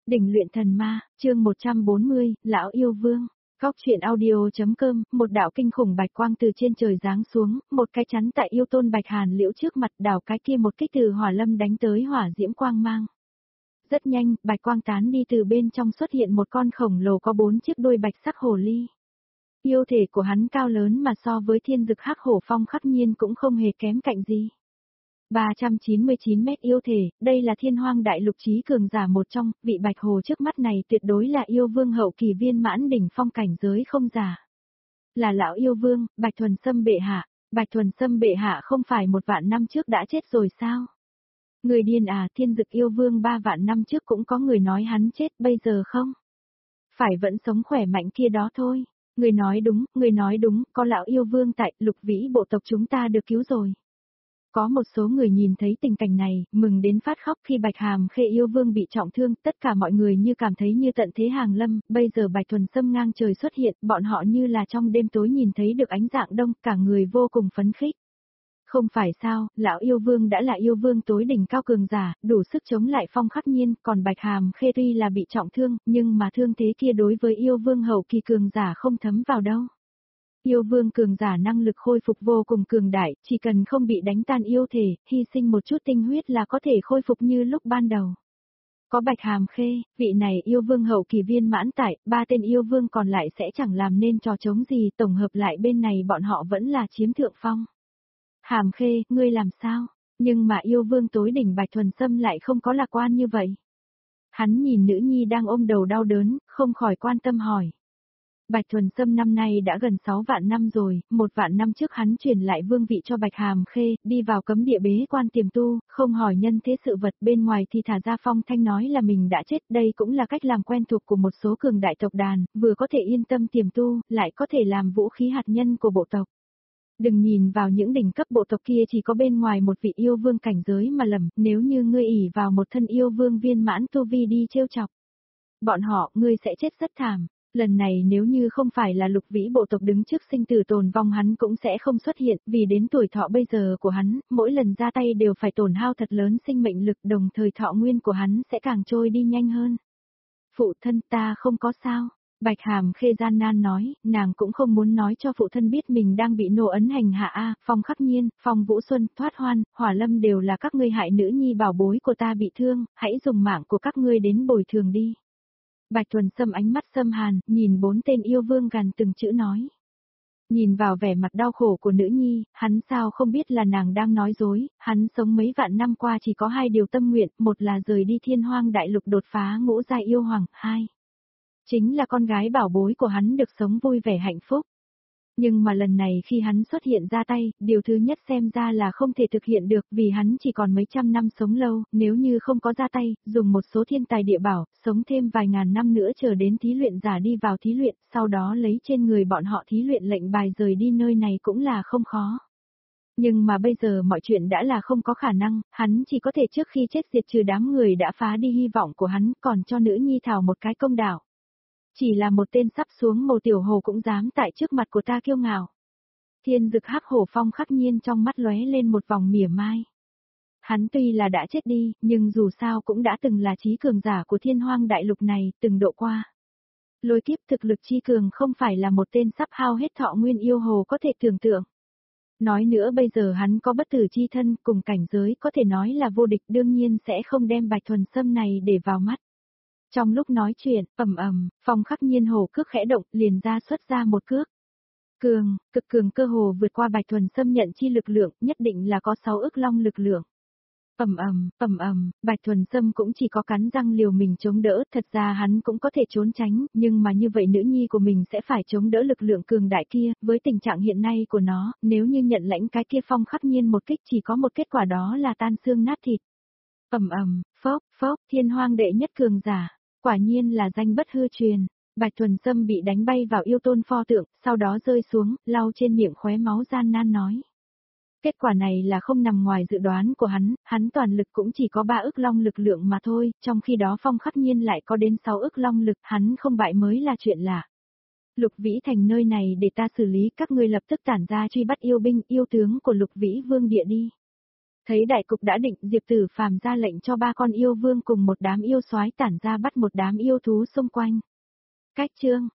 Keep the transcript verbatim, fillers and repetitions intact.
Đỉnh luyện thần ma, chương một trăm bốn mươi, lão yêu vương. Góc truyện audio.com, một đạo kinh khủng bạch quang từ trên trời giáng xuống, một cái chắn tại yêu tôn Bạch Hàn Liễu trước mặt, đảo cái kia một kích từ hỏa lâm đánh tới hỏa diễm quang mang. Rất nhanh, bạch quang tán đi, từ bên trong xuất hiện một con khổng lồ có bốn chiếc đuôi bạch sắc hồ ly. Yêu thể của hắn cao lớn mà so với thiên dực hắc hổ Phong Khắc Nhiên cũng không hề kém cạnh gì. ba trăm chín mươi chín mét yêu thể, đây là thiên hoang đại lục chí cường giả một trong, vị bạch hồ trước mắt này tuyệt đối là yêu vương hậu kỳ viên mãn đỉnh phong cảnh giới không giả. Là lão yêu vương, Bạch Thuần Sâm bệ hạ, Bạch Thuần Sâm bệ hạ không phải một vạn năm trước đã chết rồi sao? Người điên à, thiên dực yêu vương ba vạn năm trước cũng có người nói hắn chết, bây giờ không? Phải vẫn sống khỏe mạnh kia đó thôi. Người nói đúng, người nói đúng, có lão yêu vương tại, lục vĩ bộ tộc chúng ta được cứu rồi. Có một số người nhìn thấy tình cảnh này, mừng đến phát khóc khi Bạch Hàm Khê yêu vương bị trọng thương, tất cả mọi người như cảm thấy như tận thế hàng lâm, bây giờ Bạch Thuần Sâm ngang trời xuất hiện, bọn họ như là trong đêm tối nhìn thấy được ánh dạng đông, cả người vô cùng phấn khích. Không phải sao, lão yêu vương đã là yêu vương tối đỉnh cao cường giả, đủ sức chống lại Phong Khắc Nhiên, còn Bạch Hàm Khê tuy là bị trọng thương, nhưng mà thương thế kia đối với yêu vương hậu kỳ cường giả không thấm vào đâu. Yêu vương cường giả năng lực khôi phục vô cùng cường đại, chỉ cần không bị đánh tan yêu thể, hy sinh một chút tinh huyết là có thể khôi phục như lúc ban đầu. Có Bạch Hàm Khê, vị này yêu vương hậu kỳ viên mãn tại, ba tên yêu vương còn lại sẽ chẳng làm nên trò trống gì, tổng hợp lại bên này bọn họ vẫn là chiếm thượng phong. Hàm Khê, ngươi làm sao? Nhưng mà yêu vương tối đỉnh Bạch Thuần Sâm lại không có lạc quan như vậy. Hắn nhìn nữ nhi đang ôm đầu đau đớn, không khỏi quan tâm hỏi. Bạch Thuần Sâm năm nay đã gần sáu vạn năm rồi, một vạn năm trước hắn truyền lại vương vị cho Bạch Hàm Khê, đi vào cấm địa bế quan tiềm tu, không hỏi nhân thế sự vật, bên ngoài thì thả ra phong thanh nói là mình đã chết, đây cũng là cách làm quen thuộc của một số cường đại tộc đàn, vừa có thể yên tâm tiềm tu, lại có thể làm vũ khí hạt nhân của bộ tộc. Đừng nhìn vào những đỉnh cấp bộ tộc kia chỉ có bên ngoài một vị yêu vương cảnh giới mà lầm, nếu như ngươi ỷ vào một thân yêu vương viên mãn tu vi đi trêu chọc bọn họ, ngươi sẽ chết rất thảm. Lần này nếu như không phải là lục vĩ bộ tộc đứng trước sinh tử tồn vong hắn cũng sẽ không xuất hiện, vì đến tuổi thọ bây giờ của hắn, mỗi lần ra tay đều phải tổn hao thật lớn sinh mệnh lực, đồng thời thọ nguyên của hắn sẽ càng trôi đi nhanh hơn. Phụ thân ta không có sao. Bạch Hàm Khê gian nan nói, nàng cũng không muốn nói cho phụ thân biết mình đang bị nô ấn hành hạ a, Phong Khắc Nhiên, Phong Vũ Xuân, Thoát Hoan, Hỏa Lâm đều là các ngươi hại nữ nhi bảo bối của ta bị thương, hãy dùng mạng của các ngươi đến bồi thường đi. Bạch Thuần Sâm ánh mắt xâm hàn, nhìn bốn tên yêu vương gằn từng chữ nói. Nhìn vào vẻ mặt đau khổ của nữ nhi, hắn sao không biết là nàng đang nói dối, hắn sống mấy vạn năm qua chỉ có hai điều tâm nguyện, một là rời đi thiên hoang đại lục đột phá ngũ giai yêu hoàng, hai. Chính là con gái bảo bối của hắn được sống vui vẻ hạnh phúc. Nhưng mà lần này khi hắn xuất hiện ra tay, điều thứ nhất xem ra là không thể thực hiện được vì hắn chỉ còn mấy trăm năm sống lâu, nếu như không có ra tay, dùng một số thiên tài địa bảo, sống thêm vài ngàn năm nữa chờ đến thí luyện giả đi vào thí luyện, sau đó lấy trên người bọn họ thí luyện lệnh bài rời đi nơi này cũng là không khó. Nhưng mà bây giờ mọi chuyện đã là không có khả năng, hắn chỉ có thể trước khi chết diệt trừ đám người đã phá đi hy vọng của hắn, còn cho nữ nhi Thảo một cái công đạo. Chỉ là một tên sắp xuống mồ tiểu hồ cũng dám tại trước mặt của ta kiêu ngạo. Thiên dực hắc hổ Phong Khắc Nhiên trong mắt lóe lên một vòng mỉa mai. Hắn tuy là đã chết đi, nhưng dù sao cũng đã từng là chí cường giả của thiên hoang đại lục này, từng độ qua. Lôi kiếp thực lực chi cường không phải là một tên sắp hao hết thọ nguyên yêu hồ có thể tưởng tượng. Nói nữa bây giờ hắn có bất tử chi thân cùng cảnh giới có thể nói là vô địch, đương nhiên sẽ không đem Bạch Thuần Sâm này để vào mắt. Trong lúc nói chuyện, ầm ầm, Phong Khắc Nhiên hồ cước khẽ động, liền ra xuất ra một cước. Cường, cực cường cơ hồ vượt qua Bạch Thuần Sâm nhận chi lực lượng, nhất định là có sáu ức long lực lượng. Ầm ầm, ầm ầm, Bạch Thuần Sâm cũng chỉ có cắn răng liều mình chống đỡ, thật ra hắn cũng có thể trốn tránh, nhưng mà như vậy nữ nhi của mình sẽ phải chống đỡ lực lượng cường đại kia, với tình trạng hiện nay của nó, nếu như nhận lãnh cái kia Phong Khắc Nhiên một kích chỉ có một kết quả đó là tan xương nát thịt. Ầm ầm, phốc, phốc, thiên hoang đệ nhất cường giả. Quả nhiên là danh bất hư truyền, Bạch Thuần Sâm bị đánh bay vào yêu tôn pho tượng, sau đó rơi xuống, lau trên miệng khóe máu gian nan nói. Kết quả này là không nằm ngoài dự đoán của hắn, hắn toàn lực cũng chỉ có ba ức long lực lượng mà thôi, trong khi đó Phong Khắc Nhiên lại có đến sáu ức long lực, hắn không bại mới là chuyện lạ. Lục Vĩ Thành nơi này để ta xử lý, các ngươi lập tức tản ra truy bắt yêu binh, yêu tướng của Lục Vĩ Vương địa đi. Thấy đại cục đã định, Diệp Tử Phàm ra lệnh cho ba con yêu vương cùng một đám yêu soái tản ra bắt một đám yêu thú xung quanh. Cách chương